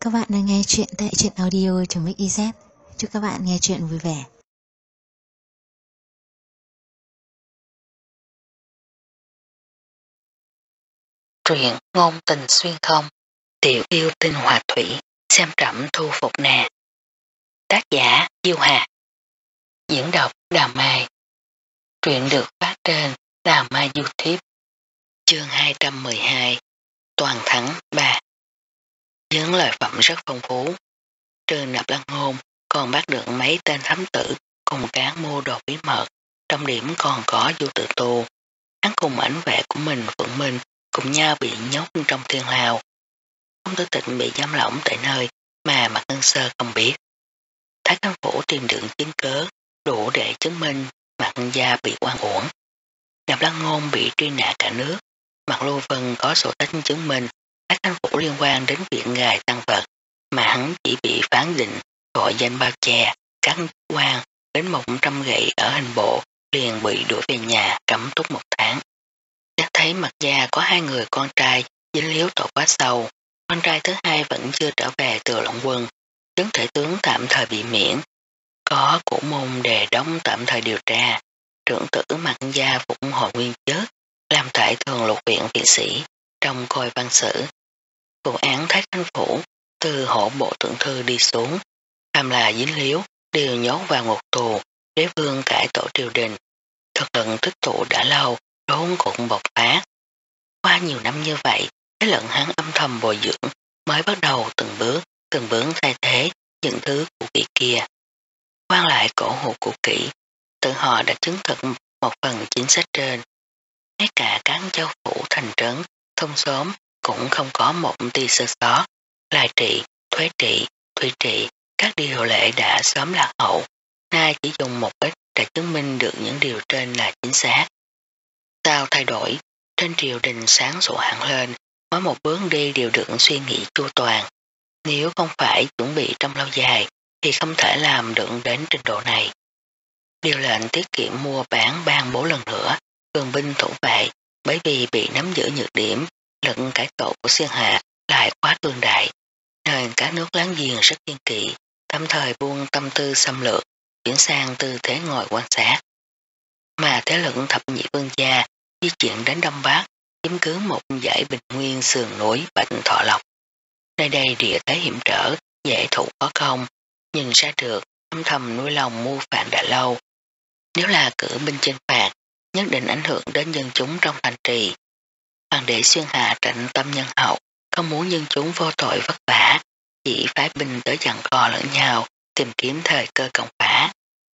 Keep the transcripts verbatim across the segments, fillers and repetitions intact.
các bạn đang nghe chuyện tại truyện audio.mixyz. Chúc các bạn nghe chuyện vui vẻ. Truyện ngôn tình xuyên không, tiểu yêu tinh hòa thủy, xem trẫm thu phục nè. Tác giả Diêu Hà. Diễn đọc Đào Mai. Truyện được phát trên Đào Mai YouTube. Chương hai trăm mười hai. Toàn thắng ba. Những lời phẩm rất phong phú. Trừ Nạp Lăng Ngôn còn bắt được mấy tên thám tử cùng cán mua đồ bí mật. Trong điểm còn có Du Tự Tu. Hắn cùng ảnh vệ của mình Phượng Minh cùng nhau bị nhốt trong thiên lao. Công tử Tịnh bị giam lỏng tại nơi mà Mạc Ngân Sơ không biết. Thái Căng Phủ tìm được chứng cớ đủ để chứng minh Mạc Ngân Gia bị oan uổng. Nạp Lăng Ngôn bị truy nã cả nước. Mạc Lưu Vân có sổ sách chứng minh Thái Căng Phủ liên quan đến việc gài tăng vật, mà hắn chỉ bị phán định tội danh bao che, cắt quan đến một trăm gậy ở hình bộ, liền bị đuổi về nhà cấm túc một tháng. Nhắc thấy Mạc Gia có hai người con trai dính líu tội quá sâu. Con trai thứ hai vẫn chưa trở về từ Lộng Quân, chứng thể tướng tạm thời bị miễn. Có của môn đề đóng tạm thời điều tra. Trưởng tử Mạc Gia Phục Hội Nguyên chết, làm tại thường lục viện viện sĩ, trong coi văn sử. Vụ án Thái Căng Phủ từ hộ bộ thượng thư đi xuống, tham là dính líu đều nhốt vào ngục tù, đế vương cải tổ triều đình. Thực lực tích tụ đã lâu, rốt cũng bộc phát. Qua nhiều năm như vậy, cái lận hắn âm thầm bồi dưỡng mới bắt đầu từng bước, từng bước thay thế những thứ của vị kia. Quan lại cổ hủ của kỹ, tự họ đã chứng thực một phần chính sách trên. Ngay cả các châu phủ thành trấn, thông xóm cũng không có một tia sơ sót. Lai trị, thuế trị, thủy trị, các điều lệ đã sớm lạc hậu. Nay chỉ dùng một ít để chứng minh được những điều trên là chính xác. Sao thay đổi? Trên triều đình sáng sủa hẳn lên, có một bước đi đều được suy nghĩ chu toàn. Nếu không phải chuẩn bị trong lâu dài, thì không thể làm được đến trình độ này. Điều lệnh tiết kiệm mua bán ban bố lần nữa, cường binh thủ vệ, bởi vì bị nắm giữ nhược điểm, lực cải tổ của Xuyên Hạ lại quá tương đại, nên các nước láng giềng rất kiên kỵ, tạm thời buông tâm tư xâm lược, chuyển sang tư thế ngồi quan sát. Mà thế lực thập nhị vương gia di chuyển đến Đông Bắc, chiếm cứ một dãy bình nguyên sườn núi Bạch Thọ Lộc. Nơi đây địa thế hiểm trở, dễ thủ khó công, nhìn ra được âm thầm nuôi lòng mưu phản đã lâu. Nếu là cử binh chinh phạt, nhất định ảnh hưởng đến dân chúng trong thành trì. Hoàng đế Xuyên Hạ trạnh tâm nhân hậu, không muốn dân chúng vô tội vất vả, chỉ phái binh tới giằng co lẫn nhau, tìm kiếm thời cơ công phá.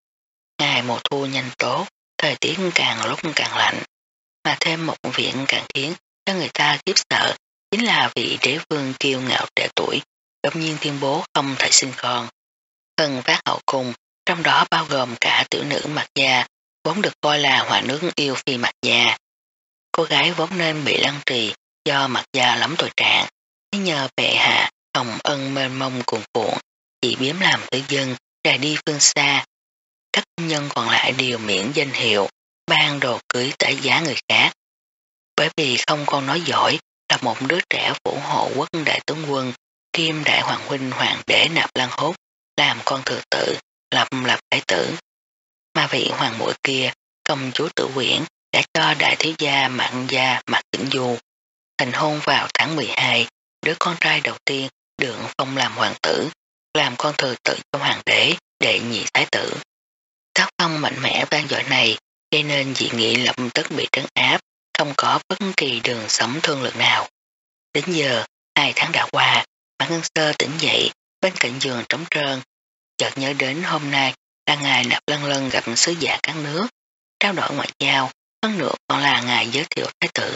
Ngày mùa thu nhanh tốt, thời tiết càng lúc càng lạnh, mà thêm một viện càng khiến cho người ta khiếp sợ, chính là vị đế vương kiêu ngạo trẻ tuổi, đột nhiên tuyên bố không thể sinh con. Thân phát hậu cung, trong đó bao gồm cả tiểu nữ Mạc Gia, vốn được coi là hòa nước yêu phi Mạc Gia. Cô gái vốn nên bị lăng trì do Mạc Gia lắm tội trạng, thế nhờ bệ hạ hồng ân mênh mông cuồn cuộn, chỉ biếm làm tử dân, rời đi phương xa. Các nhân còn lại đều miễn danh hiệu, ban đồ cưới trả giá người khác. Bởi vì không con nói giỏi, là một đứa trẻ phủ hộ quốc đại tướng quân, kim đại hoàng huynh hoàng đế Nạp Lăng Hốt, làm con thừa tử, lập lập thái tử. Mà vị hoàng muội kia, công chúa Tử Quyển, đã cho đại thiếu gia Mạc Gia Mạc Tĩnh Du thành hôn vào tháng mười hai, đứa con trai đầu tiên được phong làm hoàng tử, làm con thừa tử cho hoàng đế, đệ nhị thái tử. Tác phong mạnh mẽ vang dội này gây nên dị nghị lập tức bị trấn áp, không có bất kỳ đường sống thương lượng nào. Đến giờ, hai tháng đã qua, Mạc Ngân Sơ tỉnh dậy, bên cạnh giường trống trơn, chợt nhớ đến hôm nay là ngày Nạp Lăng Lân gặp sứ giả các nước, trao đổi ngoại giao, hơn nữa còn là ngày giới thiệu thái tử.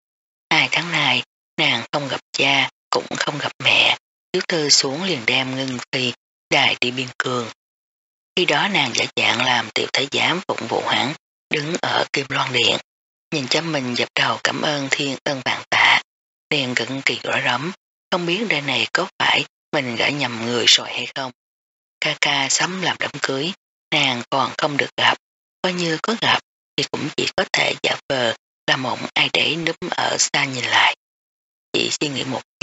Hai tháng này, nàng không gặp cha, cũng không gặp mẹ, thiếu thư xuống liền đem Ngân Phi đài đi biên cương. Khi đó nàng giả dạng làm tiểu thái giám phụng vụ hắn, đứng ở Kim Loan Điện, nhìn chăm mình dập đầu cảm ơn thiên ân vạn tạ, liền cực kỳ rõ rắm, không biết đời này có phải mình gả nhầm người rồi hay không. Ca ca sắm làm đám cưới, nàng còn không được gặp, coi như có gặp thì cũng chỉ có thể giả vờ là một ai để núp ở xa nhìn lại. Chỉ suy nghĩ một chút,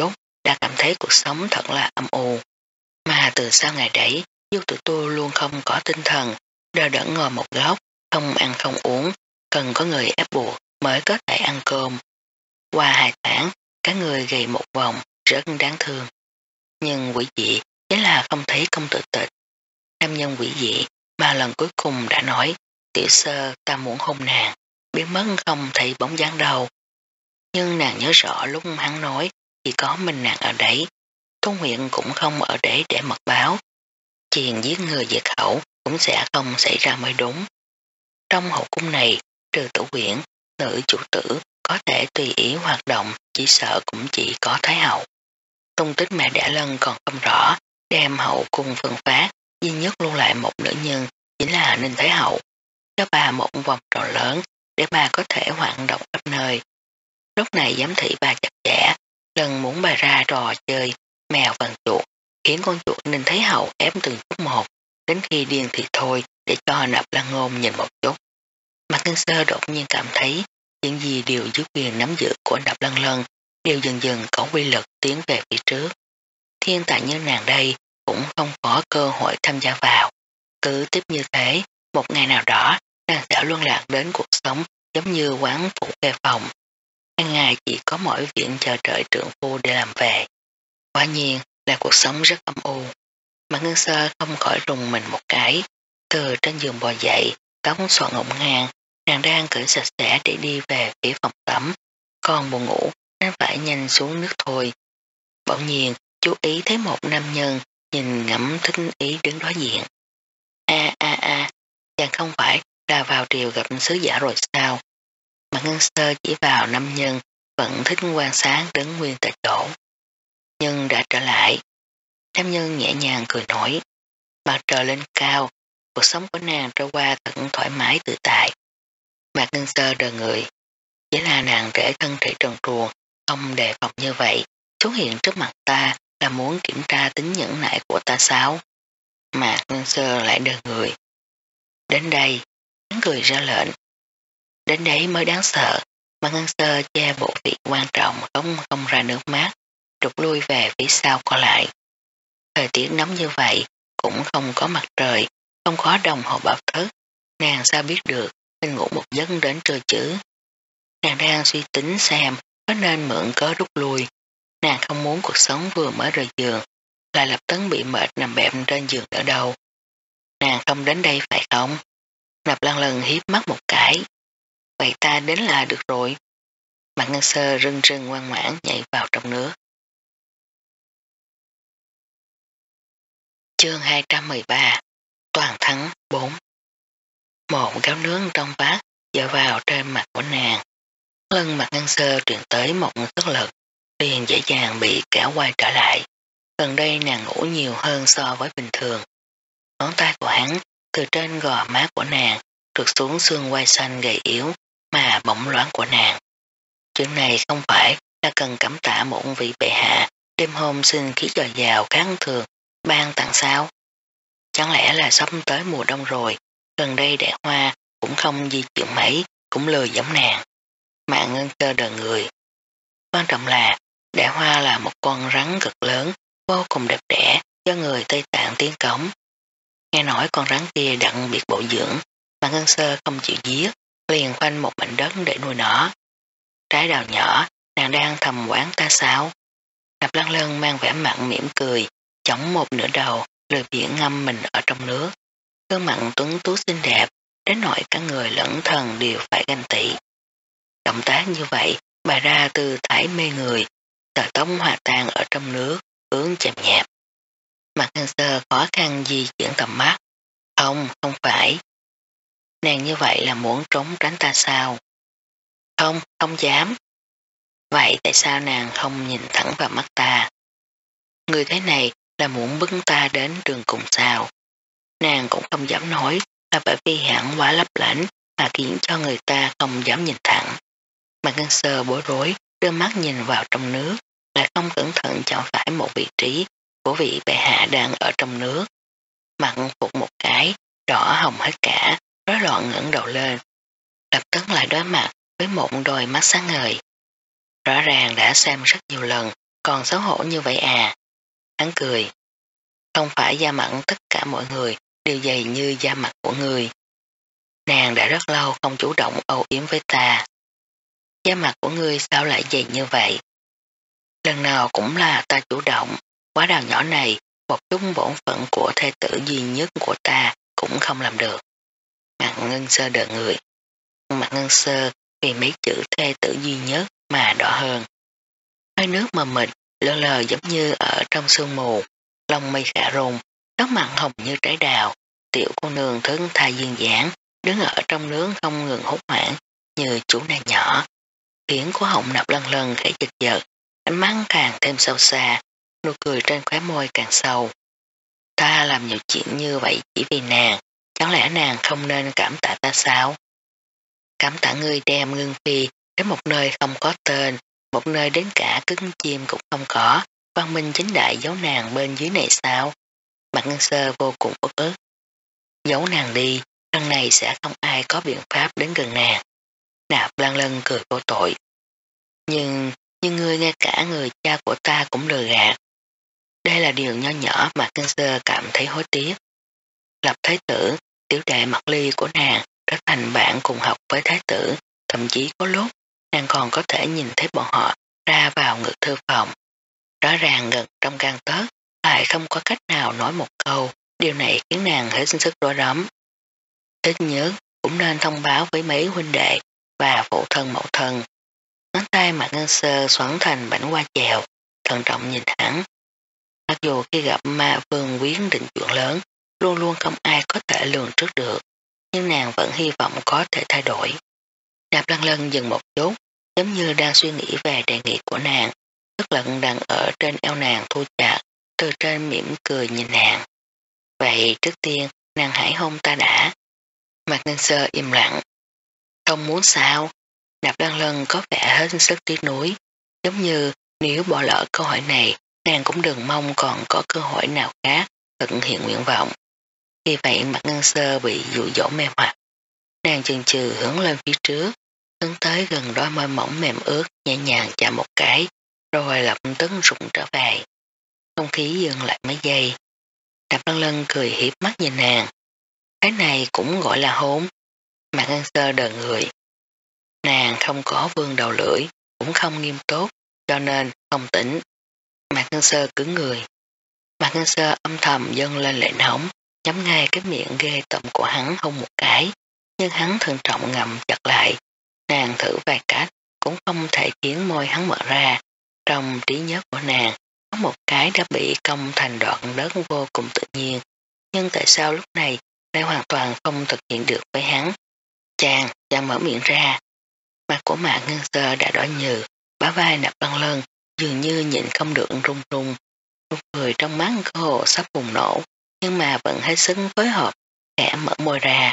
đã cảm thấy cuộc sống thật là âm u. Mà từ sau ngày đấy, Du Tử Tu luôn không có tinh thần, đờ đẫn ngồi một góc, không ăn không uống, cần có người ép buộc mới có thể ăn cơm. Qua hai tháng, cả người gầy một vòng, rất đáng thương. Nhưng quỷ dị chính là không thấy công tử Tịch. Nam nhân quỷ dị mà lần cuối cùng đã nói, tiểu sơ ta muốn hôn nàng, biến mất không thấy bóng dáng đâu. Nhưng nàng nhớ rõ lúc hắn nói chỉ có mình nàng ở đấy, Tôn huyện cũng không ở đấy để mật báo. Chuyện giết người diệt khẩu cũng sẽ không xảy ra mới đúng. Trong hậu cung này, trừ tử quyển, nữ chủ tử có thể tùy ý hoạt động, chỉ sợ cũng chỉ có Thái hậu. Tung tích mẹ đẻ Lân còn không rõ, đem hậu cung phân phát, duy nhất lưu lại một nữ nhân chính là Ninh Thái hậu. Cho bà một vòng tròn lớn để bà có thể hoạt động khắp nơi. Lúc này giám thị bà chặt chẽ, Lân muốn bà ra trò chơi mèo vần chuột, khiến con chuột Ninh Thái hậu ép từng chút một, đến khi điên thì thôi để cho Nạp Lan Ngôn nhìn một chút. Mạc Ngân Sơ đột nhiên cảm thấy những gì đều dưới quyền nắm giữ của Nạp Lan Lân đều dần dần có quy lực tiến về phía trước. Thiên tài như nàng đây cũng không có cơ hội tham gia vào. Cứ tiếp như thế, một ngày nào đó nàng sẽ luân lạc đến cuộc sống giống như quán phủ kê phòng. Hàng ngày chỉ có mỗi viện chờ đợi trượng phu để làm về. Quả nhiên là cuộc sống rất âm u. Mạc Ngân Sơ không khỏi rùng mình một cái. Từ trên giường bò dậy, tóc xõa ngổn ngang, nàng đang cởi sạch sẽ để đi về phía phòng tắm. Còn buồn ngủ nên phải nhanh xuống nước thôi. Bỗng nhiên chú ý thấy một nam nhân nhìn ngẫm thính ý đứng đối diện. A a a, chàng không phải là vào triều gặp sứ giả rồi sao? Mạc Ngân Sơ chỉ vào nam nhân vẫn thích quan sát đứng nguyên tại chỗ. Nhưng đã trở lại. Nam nhân nhẹ nhàng cười nổi. Mặt trời lên cao, cuộc sống của nàng trôi qua thật thoải mái tự tại. Mạc Ngân Sơ đờ người. Chỉ là nàng rễ thân thể trần truồng, không đề phòng như vậy, xuất hiện trước mặt ta là muốn kiểm tra tính nhẫn nại của ta sao? Mạc Ngân Sơ lại đờ người. Đến đây, hắn cười ra lệnh. Đến đấy mới đáng sợ. Mạc Ngân Sơ che bộ việc quan trọng không không ra nước mắt, rụt lui về phía sau co lại. Thời tiết nóng như vậy, cũng không có mặt trời, không có đồng hồ báo thức. Nàng sao biết được nên ngủ một giấc đến trưa chứ? Nàng đang suy tính xem có nên mượn cớ rút lui. Nàng không muốn cuộc sống vừa mới rời giường lại lập tức bị mệt nằm bẹp trên giường ở đâu. Nàng không đến đây phải không? Nạp Lan Lần hiếp mắt một cái. Vậy ta đến là được rồi. Mạc Ngân Sơ rưng rưng ngoan ngoãn nhảy vào trong nước. Chương hai trăm mười ba Toàn thắng bốn. Một gáo nướng trong bát dựa vào trên mặt của nàng. Lưng Mạc Ngân Sơ truyền tới một sức lực, liền dễ dàng bị kéo quay trở lại. Gần đây nàng ngủ nhiều hơn so với bình thường. Ngón tay của hắn từ trên gò má của nàng trượt xuống xương quai xanh gầy yếu mà bỗng loáng của nàng. Chuyện này không phải là cần cảm tạ một vị bệ hạ đêm hôm xin khí dồi dào kháng thường ban tặng sao? Chẳng lẽ là sắp tới mùa đông rồi, gần đây đại hoa cũng không di chuyển mấy, cũng lười giống nàng. Mạc Ngân Sơ đờ người. Quan trọng là đại hoa là một con rắn cực lớn, vô cùng đẹp đẽ do người Tây Tạng tiến cống. Nghe nói con rắn kia đặc biệt bổ dưỡng, Mạc Ngân Sơ không chịu giết, liền khoanh một mảnh đất để nuôi nó. Trái đào nhỏ, nàng đang thầm quán ta sao? Nạp Lan Lân mang vẻ mặn mỉm cười, chống một nửa đầu, lười biển ngâm mình ở trong nước. Gương mặt tuấn tú xinh đẹp, đến nỗi cả người lẫn thần đều phải ganh tị. Động tác như vậy, bà ra tư thái mê người, tờ tống hòa tan ở trong nước, hướng chậm nhẹp. Mạc Ngân Sơ khó khăn di chuyển tầm mắt. Không, không phải. Nàng như vậy là muốn trốn tránh ta sao? Không, không dám. Vậy tại sao nàng không nhìn thẳng vào mắt ta? Người thế này là muốn bức ta đến trường cùng sao? Nàng cũng không dám nói là bởi vì hẳn quá lấp lánh mà khiến cho người ta không dám nhìn thẳng. Mạc Ngân Sơ bối rối, đưa mắt nhìn vào trong nước, lại không cẩn thận chọn phải một vị trí của vị bệ hạ đang ở trong nước. Mặt phục một cái, đỏ hồng hết cả, rối loạn ngẩng đầu lên. Lập tức lại đối mặt với một đôi mắt sáng ngời. Rõ ràng đã xem rất nhiều lần, Còn xấu hổ như vậy à? Hắn cười. Không phải da mặt tất cả mọi người đều dày như da mặt của người. Nàng đã rất lâu không chủ động âu yếm với ta. Da mặt của ngươi sao lại dày như vậy? Lần nào cũng là ta chủ động, quá đào nhỏ này, một chút bổn phận của thê tử duy nhất của ta cũng không làm được. Mặt Ngân Sơ đợi người. Mặt Ngân Sơ vì mấy chữ thê tử duy nhất mà đỏ hơn. Hơi nước mờ mịt, lơ lờ giống như ở trong sương mù, lông mây khả rung, tóc mặn hồng như trái đào, tiểu cô nương thướng tha duyên dáng, đứng ở trong nướng không ngừng hốt hoảng như chú nàng nhỏ. Khiến của họng nạp lân lân khẽ giật giật, ánh mắt càng thêm sâu xa, nụ cười trên khóe môi càng sâu. Ta làm nhiều chuyện như vậy chỉ vì nàng, chẳng lẽ nàng không nên cảm tạ ta sao? Cảm tạ ngươi đem Ngưng Phi đến một nơi không có tên, một nơi đến cả cứng chim cũng không có, văn minh chính đại giấu nàng bên dưới này sao? Mặt Ngân Sơ vô cùng uất ức. Giấu nàng đi, lần này sẽ không ai có biện pháp đến gần nàng. Nạp Lan Lân cười vô tội. Nhưng, nhưng ngươi ngay cả người cha của ta cũng lừa gạt. Đây là điều nho nhỏ mà Ngân Sơ cảm thấy hối tiếc. Lập thái tử, tiểu đệ Mạc Ly của nàng trở thành bạn cùng học với thái tử, thậm chí có lúc nàng còn có thể nhìn thấy bọn họ ra vào ngự thư phòng. Rõ ràng gần trong gan tớt, lại không có cách nào nói một câu, điều này khiến nàng hết sức rối rắm. Ít nhớ cũng nên thông báo với mấy huynh đệ và phụ thân mẫu thân. Ngón tay Mạc Ngân Sơ xoắn thành bảnh hoa chèo, thận trọng nhìn hắn. Mặc dù khi gặp ma vương quyến định chuyện lớn, luôn luôn không ai có thể lường trước được, nhưng nàng vẫn hy vọng có thể thay đổi. Nạp Lan Lân dừng một chút, giống như đang suy nghĩ về đề nghị của nàng, tức lận đang ở trên eo nàng thu chặt, từ trên mỉm cười nhìn nàng. Vậy trước tiên, nàng hãy hôn ta đã. Mạc Ngân Sơ im lặng. Không muốn sao? Nạp Lan Lân có vẻ hết sức tiếc nuối, giống như nếu bỏ lỡ câu hỏi này, nàng cũng đừng mong còn có cơ hội nào khác thực hiện nguyện vọng. Vì vậy Mạc Ngân Sơ bị dụ dỗ mê hoặc. Nàng chừng chừ hướng lên phía trước, hướng tới gần đôi môi mỏng mềm ướt, nhẹ nhàng chạm một cái, rồi lập tức rụng trở về. Không khí dừng lại mấy giây. Nạp Lan Lân cười hiếp mắt nhìn nàng. Cái này cũng gọi là hôn. Mạc Ngân Sơ đờ người. Nàng không có vương đầu lưỡi, cũng không nghiêm túc, cho nên không tỉnh. Mạc Ngân Sơ cứng người. Mạc Ngân Sơ âm thầm dâng lên lệ nóng, nhắm ngay cái miệng ghê tởm của hắn hôn một cái, nhưng hắn thận trọng ngậm chặt lại. Nàng thử vài cách, cũng không thể khiến môi hắn mở ra. Trong trí nhớ của nàng, có một cái đã bị cong thành đoạn đất vô cùng tự nhiên, nhưng tại sao lúc này lại hoàn toàn không thực hiện được với hắn? Chàng, chàng mở miệng ra. Mặt của Mạc Ngân Sơ đã đỏ nhừ, bả vai Nạp Lan Lân dường như nhịn không được run run. Một người trong mắt cơ hồ sắp bùng nổ, nhưng mà vẫn hết sức phối hợp, khẽ mở môi ra.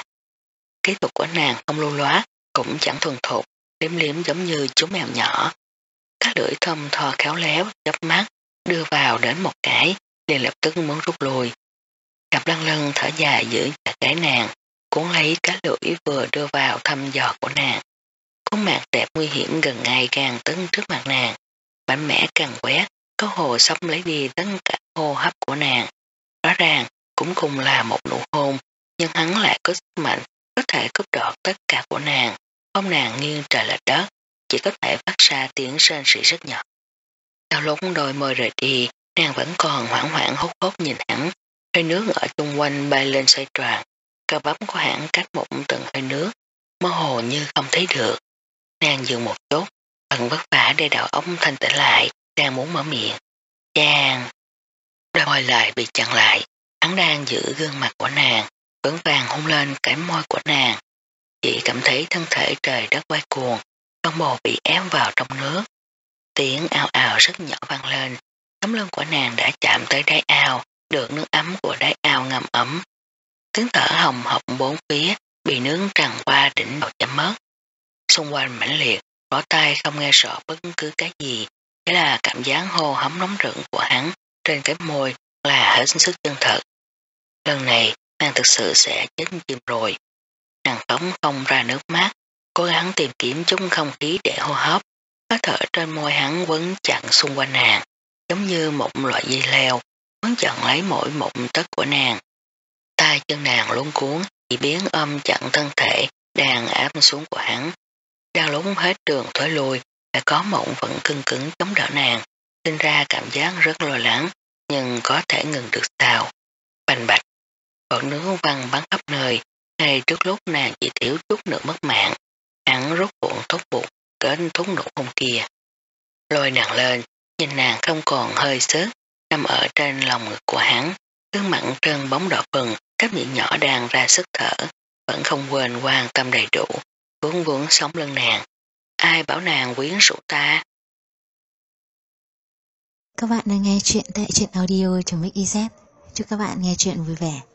Kỹ thuật của nàng không lưu loát, cũng chẳng thuần thục, liếm liếm giống như chú mèo nhỏ. Các lưỡi thơm tho khéo léo, chớp mắt, đưa vào đến một cái, liền lập tức muốn rút lui. Nạp Lan Lân thở dài giữ chặt cái nàng, cuốn lấy cái lưỡi vừa đưa vào thăm dò của nàng. Khuôn mặt đẹp nguy hiểm gần ngay càng tấn trước mặt nàng, mạnh mẽ càng quét, có hồ sắp lấy đi tất cả hô hấp của nàng. Rõ ràng cũng cùng là một nụ hôn, nhưng hắn lại có sức mạnh có thể cướp đoạt tất cả của nàng, ôm nàng nghiêng trời lệch đất, chỉ có thể phát ra tiếng rên rỉ rất nhỏ. Sau lúc đôi môi rời đi, nàng vẫn còn hoảng hoảng hốt hốt nhìn hắn, hơi nước ở chung quanh bay lên xoay tròn, cơ bắp của hắn cách một từng hơi nước, mơ hồ như không thấy được. Nàng dừng một chút, thật vất vả để đầu óc thanh tĩnh lại, đang muốn mở miệng. Chàng! Đôi môi lại bị chặn lại, hắn đang giữ gương mặt của nàng, vững vàng hôn lên cái môi của nàng. Chỉ cảm thấy thân thể trời đất quay cuồng, con bồ bị ém vào trong nước. Tiếng ào ào rất nhỏ vang lên, tấm lưng của nàng đã chạm tới đáy ao, được nước ấm của đáy ao ngầm ấm. Tiếng thở hồng hộc bốn phía, bị nướng tràn qua đỉnh đầu chấm mất. Xung quanh mãnh liệt, lỗ tai không nghe rõ bất cứ cái gì, chỉ là cảm giác hô hấm nóng rực của hắn trên cái môi là hết sức chân thật. Lần này, nàng thực sự sẽ chết chìm rồi. Nàng phóng không ra nước mắt, cố gắng tìm kiếm chút không khí để hô hấp, hơi thở trên môi hắn quấn chặn xung quanh nàng, giống như một loại dây leo, muốn chặn lấy mỗi một tấc của nàng. Tay chân nàng luống cuốn, chỉ biến ôm chặn thân thể đang áp xuống của hắn. Đang lúng hết đường thối lui, lại có một vận cưng cứng chống đỡ nàng, sinh ra cảm giác rất lo lắng, nhưng có thể ngừng được sao. Bành bạch, bọt nước văng bắn khắp nơi, ngay trước lúc nàng chỉ thiếu chút nữa mất mạng, hắn rút cuộn thúc bụt kết thúc nụ hôn kia. Lôi nàng lên, nhìn nàng không còn hơi sức, nằm ở trên lòng ngực của hắn, gương mặt trơn bóng đỏ bừng, các miệng nhỏ đang ra sức thở, vẫn không quên quan tâm đầy đủ, vuốn vuốn sống lưng nàng. Ai bảo nàng quyến rũ ta? Các bạn đang nghe chuyện tại truyện audio.mixyz. Chúc các bạn nghe chuyện vui vẻ.